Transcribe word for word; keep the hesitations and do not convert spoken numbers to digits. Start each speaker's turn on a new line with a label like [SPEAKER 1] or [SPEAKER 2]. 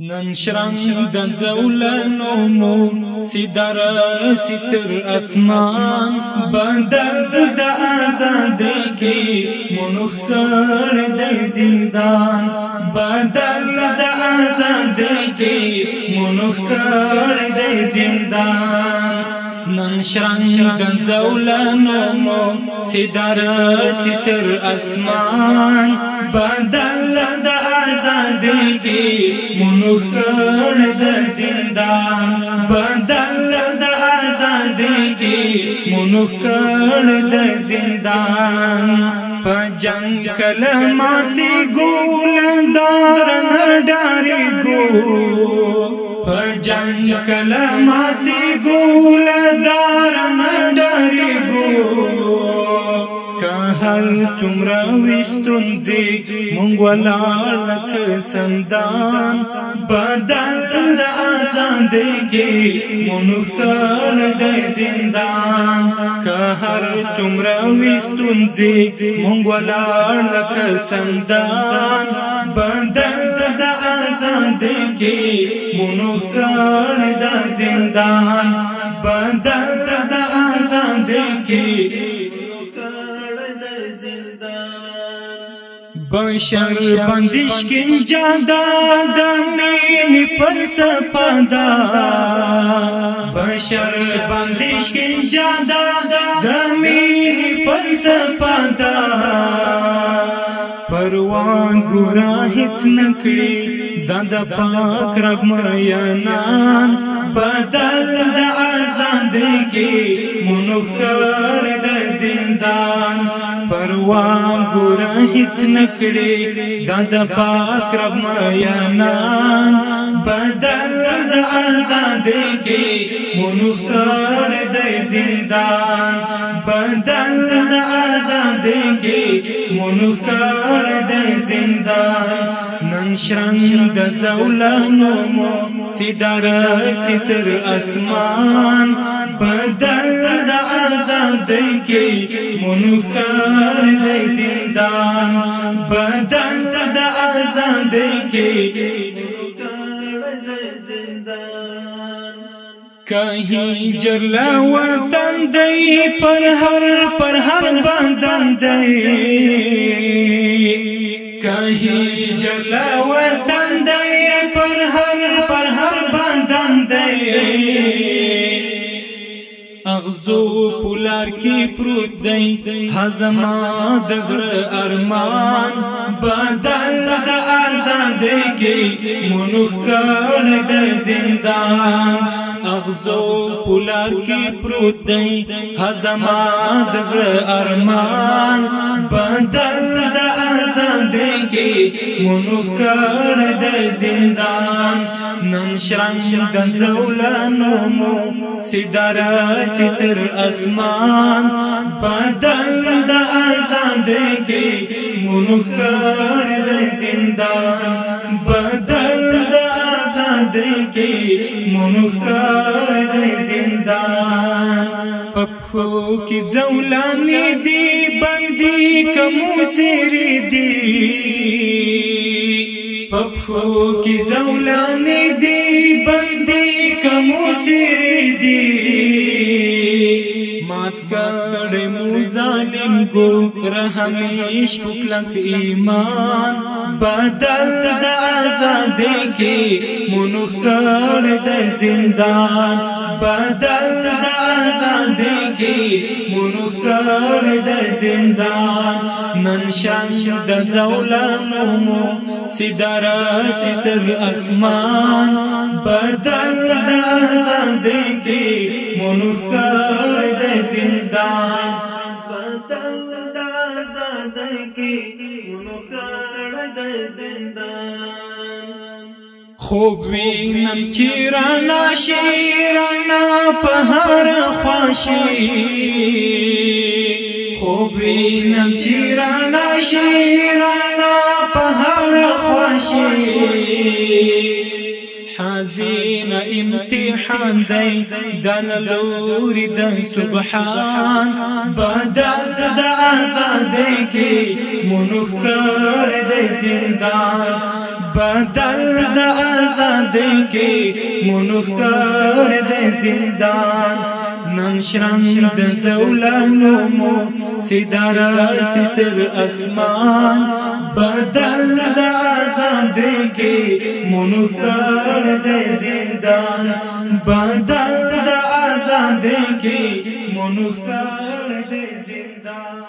[SPEAKER 1] نن شرنگ د زولنو مو سیدار ستر اسمان بدل د آزادی کی منوخ کړ د زندان بدل د آزادی کی منوخ کړ د زندان نن شرنگ د زولنو مو سیدار ستر اسمان بدل د آزادی کی منوخ کړ د زندان بدل د آزادی کی منوخ کړ د زندان په جنگ کلماتي ګولندار نه ډاري ګو په جنگ کلماتي ګولندار نه ډاري ګو هر څومره وستون دي مونږ ولاړ لکه سندان بدل د آزادۍ کې منوخ کړ د زندان که هر څومره وستون دي مونږ ولاړ لکه سندان بدل د آزادۍ کې منوخ کړ د زندان بدل د آزادۍ کې بشر بندش کنجا دا د مینې فلسفه دا بشر بندش کنجا دا د مینې فلسفه دا پروان ګورا هیڅ نکړي دا د پاک رب میانان بدل د آزادۍ کې منوخ کړ د زندان پروان ګورا هیڅ نکړي دا د پاک رب میانان بدل د آزادۍ کې منوخ کړ د زندان بدل د آزادۍ کې منوخ کړ د زندان نن شرنگ د زولنو مو سیدار ستر اسمان بدل د آزادۍ کې منوخ کړ د زندان بدل د آزادۍ کې منوخ کړ د زندان کہیں جلا وطن دی پر ہر پر ہر بندن دی کہیں جلا وطن دی پر ہر پر ہر بندن دی اغزو پولار کی پروت دی ہزما دزر ارمان بدل د آزادۍ کې منوخ کړ د زندان اغزو پولار کی پروت دی ہزما دزر ارمان بدل د آزادۍ کې منوخ کړ د زندان نن شرنگ د زولنو مو سیدار ستر اسمان بدل د آزادۍ کې منوخ کړ د زندان بدل د آزادۍ کې منوخ کړ د زندان پخو کی زولانی دی بندی کمو چیری دی پخو کی زولانی دی بندی کمو چیری دی مات کړه مو ظالم کو رحمیش پکلک ایمان بدل د آزادۍ کې منوخ کړ د زندان بدل د آزادۍ کې منوخ کړ د زندان نن شرنگ د زولنو مو سیدار ستر اسمان بدل د آزادۍ کې منوخ کړ د زندان بدل د آزادۍ کې منوخ کړ د زندان خوب وینم چې رانا شیرانا په هر خواشي خوب وینم چې رانا شیرانا په هر خواشي حزین امتحان دی دللوری د سبحان بدل د آزادۍ کې منوخ کړ د زندان بدل د آزادۍ آزادۍ مونږ کړ د زندان نن شرنګ د زولانو مو سیدارا ستر اسمان بدل د آزادۍ مونږ کړ د زندان بدل د آزادۍ مونږ کړ د زندان